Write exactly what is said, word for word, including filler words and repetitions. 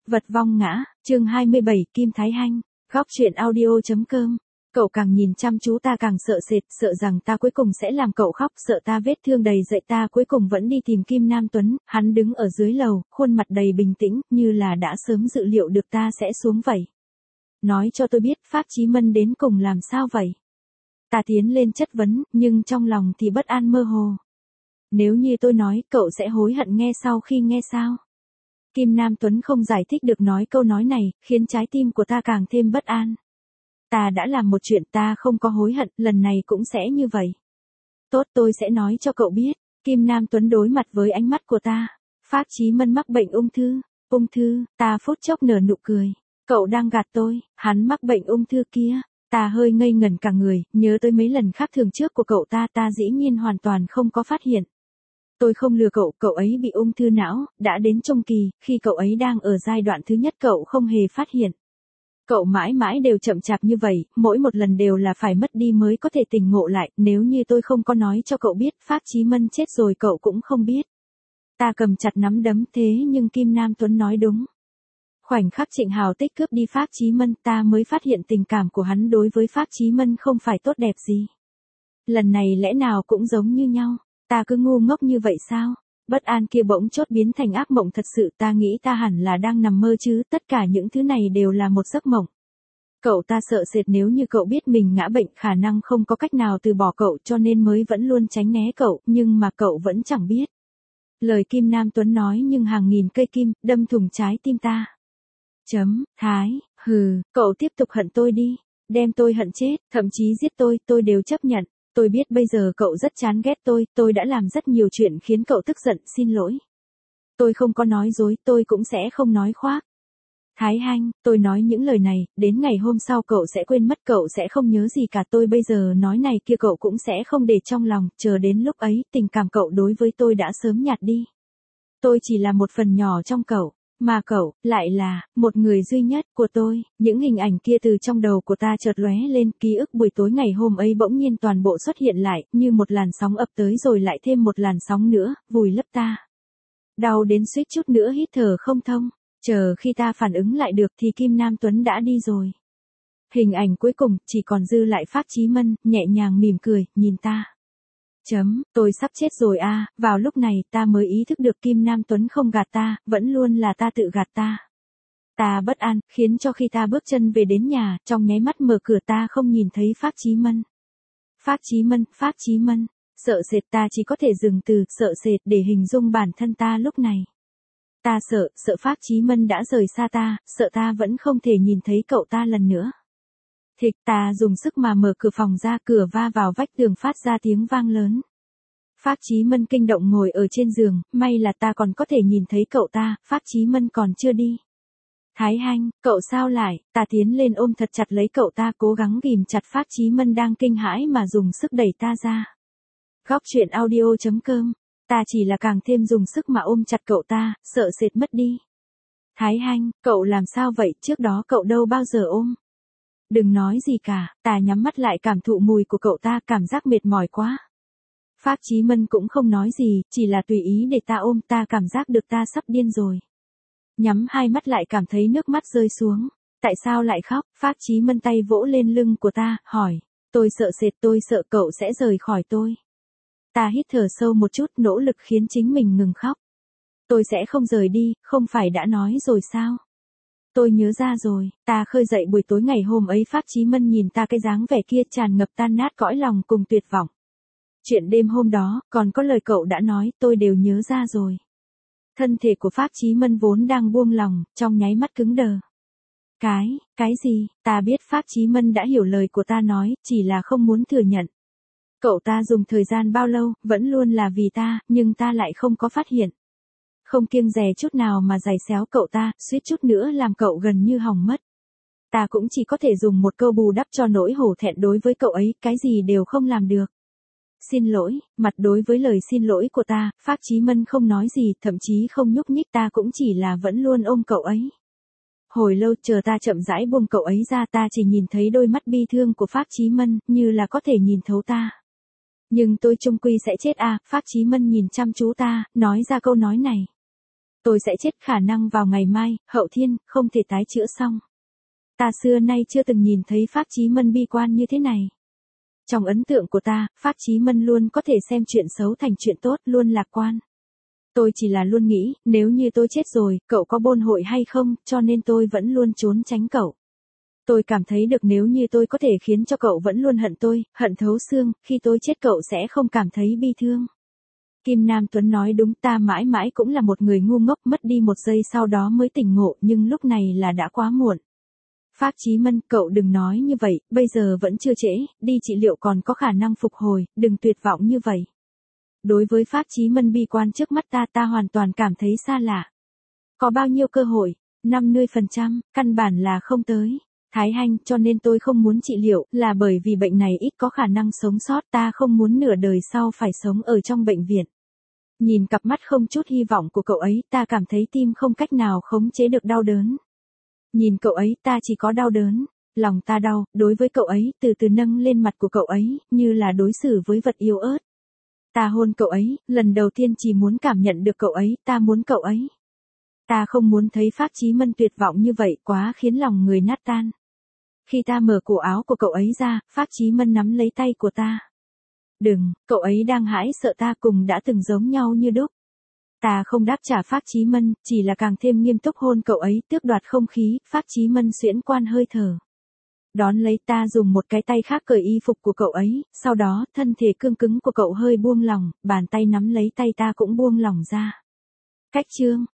Vật vong ngã, chương hai mươi bảy, Kim Thái Hanh, góc truyện audio.com. Cậu càng nhìn chăm chú ta càng sợ sệt, sợ rằng ta cuối cùng sẽ làm cậu khóc, sợ ta vết thương đầy dậy ta cuối cùng vẫn đi tìm Kim Nam Tuấn, hắn đứng ở dưới lầu, khuôn mặt đầy bình tĩnh, như là đã sớm dự liệu được ta sẽ xuống vậy. Nói cho tôi biết Phác Chí Mân đến cùng làm sao vậy? Ta tiến lên chất vấn, nhưng trong lòng thì bất an mơ hồ. Nếu như tôi nói, cậu sẽ hối hận nghe sau khi nghe sao? Kim Nam Tuấn không giải thích được nói câu nói này, khiến trái tim của ta càng thêm bất an. Ta đã làm một chuyện ta không có hối hận, lần này cũng sẽ như vậy. Tốt, tôi sẽ nói cho cậu biết. Kim Nam Tuấn đối mặt với ánh mắt của ta. Phác Chí Mân mắc bệnh ung thư. Ung thư, ta phút chốc nở nụ cười. Cậu đang gạt tôi, hắn mắc bệnh ung thư kia. Ta hơi ngây ngẩn cả người, nhớ tới mấy lần khác thường trước của cậu ta, ta dĩ nhiên hoàn toàn không có phát hiện. Tôi không lừa cậu, cậu ấy bị ung thư não, đã đến trung kỳ, khi cậu ấy đang ở giai đoạn thứ nhất cậu không hề phát hiện. Cậu mãi mãi đều chậm chạp như vậy, mỗi một lần đều là phải mất đi mới có thể tỉnh ngộ lại, nếu như tôi không có nói cho cậu biết, Phác Chí Mân chết rồi cậu cũng không biết. Ta cầm chặt nắm đấm thế nhưng Kim Nam Tuấn nói đúng. Khoảnh khắc Trịnh Hào Tích cướp đi Phác Chí Mân ta mới phát hiện tình cảm của hắn đối với Phác Chí Mân không phải tốt đẹp gì. Lần này lẽ nào cũng giống như nhau. Ta cứ ngu ngốc như vậy sao? Bất an kia bỗng chốt biến thành ác mộng thật sự, ta nghĩ ta hẳn là đang nằm mơ chứ, tất cả những thứ này đều là một giấc mộng. Cậu ta sợ sệt nếu như cậu biết mình ngã bệnh khả năng không có cách nào từ bỏ cậu cho nên mới vẫn luôn tránh né cậu, nhưng mà cậu vẫn chẳng biết. Lời Kim Nam Tuấn nói nhưng hàng nghìn cây kim, đâm thủng trái tim ta. Chấm, Thái, hừ, cậu tiếp tục hận tôi đi, đem tôi hận chết, thậm chí giết tôi, tôi đều chấp nhận. Tôi biết bây giờ cậu rất chán ghét tôi, tôi đã làm rất nhiều chuyện khiến cậu tức giận, xin lỗi. Tôi không có nói dối, tôi cũng sẽ không nói khoác. Thái Hanh, tôi nói những lời này, đến ngày hôm sau cậu sẽ quên mất, cậu sẽ không nhớ gì cả, tôi bây giờ nói này kia cậu cũng sẽ không để trong lòng, chờ đến lúc ấy, tình cảm cậu đối với tôi đã sớm nhạt đi. Tôi chỉ là một phần nhỏ trong cậu. Mà cậu, lại là, một người duy nhất của tôi, những hình ảnh kia từ trong đầu của ta chợt lóe lên, ký ức buổi tối ngày hôm ấy bỗng nhiên toàn bộ xuất hiện lại, như một làn sóng ập tới rồi lại thêm một làn sóng nữa, vùi lấp ta. Đau đến suýt chút nữa hít thở không thông, chờ khi ta phản ứng lại được thì Kim Nam Tuấn đã đi rồi. Hình ảnh cuối cùng, chỉ còn dư lại Phác Chí Mân, nhẹ nhàng mỉm cười, nhìn ta. Chấm, tôi sắp chết rồi a, à, vào lúc này ta mới ý thức được Kim Nam Tuấn không gạt ta, vẫn luôn là ta tự gạt ta. Ta bất an, khiến cho khi ta bước chân về đến nhà, trong nháy mắt mở cửa ta không nhìn thấy Phác Chí Mân. Phác Chí Mân, Phác Chí Mân, sợ sệt ta chỉ có thể dùng từ sợ sệt để hình dung bản thân ta lúc này. Ta sợ, sợ Phác Chí Mân đã rời xa ta, sợ ta vẫn không thể nhìn thấy cậu ta lần nữa. Thịch, ta dùng sức mà mở cửa phòng ra, cửa va vào vách tường phát ra tiếng vang lớn. Phác Chí Mân kinh động ngồi ở trên giường, may là ta còn có thể nhìn thấy cậu ta, Phác Chí Mân còn chưa đi. Thái Hanh, cậu sao lại, ta tiến lên ôm thật chặt lấy cậu ta cố gắng ghìm chặt Phác Chí Mân đang kinh hãi mà dùng sức đẩy ta ra. Góc truyện audio.com, ta chỉ là càng thêm dùng sức mà ôm chặt cậu ta, sợ sệt mất đi. Thái Hanh, cậu làm sao vậy, trước đó cậu đâu bao giờ ôm. Đừng nói gì cả, ta nhắm mắt lại cảm thụ mùi của cậu ta, cảm giác mệt mỏi quá. Phác Chí Mân cũng không nói gì, chỉ là tùy ý để ta ôm, ta cảm giác được ta sắp điên rồi. Nhắm hai mắt lại cảm thấy nước mắt rơi xuống. Tại sao lại khóc? Phác Chí Mân tay vỗ lên lưng của ta, hỏi. Tôi sợ sệt, tôi sợ cậu sẽ rời khỏi tôi. Ta hít thở sâu một chút, nỗ lực khiến chính mình ngừng khóc. Tôi sẽ không rời đi, không phải đã nói rồi sao? Tôi nhớ ra rồi, ta khơi dậy buổi tối ngày hôm ấy Phác Chí Mân nhìn ta cái dáng vẻ kia tràn ngập tan nát cõi lòng cùng tuyệt vọng. Chuyện đêm hôm đó, còn có lời cậu đã nói, tôi đều nhớ ra rồi. Thân thể của Phác Chí Mân vốn đang buông lòng, trong nháy mắt cứng đờ. Cái, cái gì, ta biết Phác Chí Mân đã hiểu lời của ta nói, chỉ là không muốn thừa nhận. Cậu ta dùng thời gian bao lâu, vẫn luôn là vì ta, nhưng ta lại không có phát hiện. Không kiêng dè chút nào mà giày xéo cậu ta, suýt chút nữa làm cậu gần như hỏng mất. Ta cũng chỉ có thể dùng một câu bù đắp cho nỗi hổ thẹn đối với cậu ấy, cái gì đều không làm được. Xin lỗi, mặt đối với lời xin lỗi của ta, Phác Chí Mân không nói gì, thậm chí không nhúc nhích, ta cũng chỉ là vẫn luôn ôm cậu ấy. Hồi lâu chờ ta chậm rãi buông cậu ấy ra, ta chỉ nhìn thấy đôi mắt bi thương của Phác Chí Mân, như là có thể nhìn thấu ta. Nhưng tôi chung quy sẽ chết à, Phác Chí Mân nhìn chăm chú ta, nói ra câu nói này. Tôi sẽ chết khả năng vào ngày mai, hậu thiên, không thể tái chữa xong. Ta xưa nay chưa từng nhìn thấy Phác Chí Mân bi quan như thế này. Trong ấn tượng của ta, Phác Chí Mân luôn có thể xem chuyện xấu thành chuyện tốt, luôn lạc quan. Tôi chỉ là luôn nghĩ, nếu như tôi chết rồi, cậu có bôn hội hay không, cho nên tôi vẫn luôn trốn tránh cậu. Tôi cảm thấy được nếu như tôi có thể khiến cho cậu vẫn luôn hận tôi, hận thấu xương, khi tôi chết cậu sẽ không cảm thấy bi thương. Kim Nam Tuấn nói đúng, ta mãi mãi cũng là một người ngu ngốc, mất đi một giây sau đó mới tỉnh ngộ, nhưng lúc này là đã quá muộn. Phác Chí Mân, cậu đừng nói như vậy, bây giờ vẫn chưa trễ, đi trị liệu còn có khả năng phục hồi, đừng tuyệt vọng như vậy. Đối với Phác Chí Mân bi quan trước mắt ta, ta hoàn toàn cảm thấy xa lạ. Có bao nhiêu cơ hội? năm mươi phần trăm, căn bản là không tới. Thái Hanh, cho nên tôi không muốn trị liệu, là bởi vì bệnh này ít có khả năng sống sót, ta không muốn nửa đời sau phải sống ở trong bệnh viện. Nhìn cặp mắt không chút hy vọng của cậu ấy, ta cảm thấy tim không cách nào khống chế được đau đớn. Nhìn cậu ấy, ta chỉ có đau đớn, lòng ta đau, đối với cậu ấy, từ từ nâng lên mặt của cậu ấy, như là đối xử với vật yếu ớt. Ta hôn cậu ấy, lần đầu tiên chỉ muốn cảm nhận được cậu ấy, ta muốn cậu ấy. Ta không muốn thấy Phác Chí Mân tuyệt vọng như vậy, quá khiến lòng người nát tan. Khi ta mở cổ áo của cậu ấy ra, Phác Chí Mân nắm lấy tay của ta. Đừng, cậu ấy đang hãi sợ ta, cùng đã từng giống nhau như đúc. Ta không đáp trả Phác Chí Mân, chỉ là càng thêm nghiêm túc hôn cậu ấy, tước đoạt không khí. Phác Chí Mân xuyễn quan hơi thở. Đón lấy, ta dùng một cái tay khác cởi y phục của cậu ấy, sau đó, thân thể cương cứng của cậu hơi buông lỏng, bàn tay nắm lấy tay ta cũng buông lỏng ra. Cách chương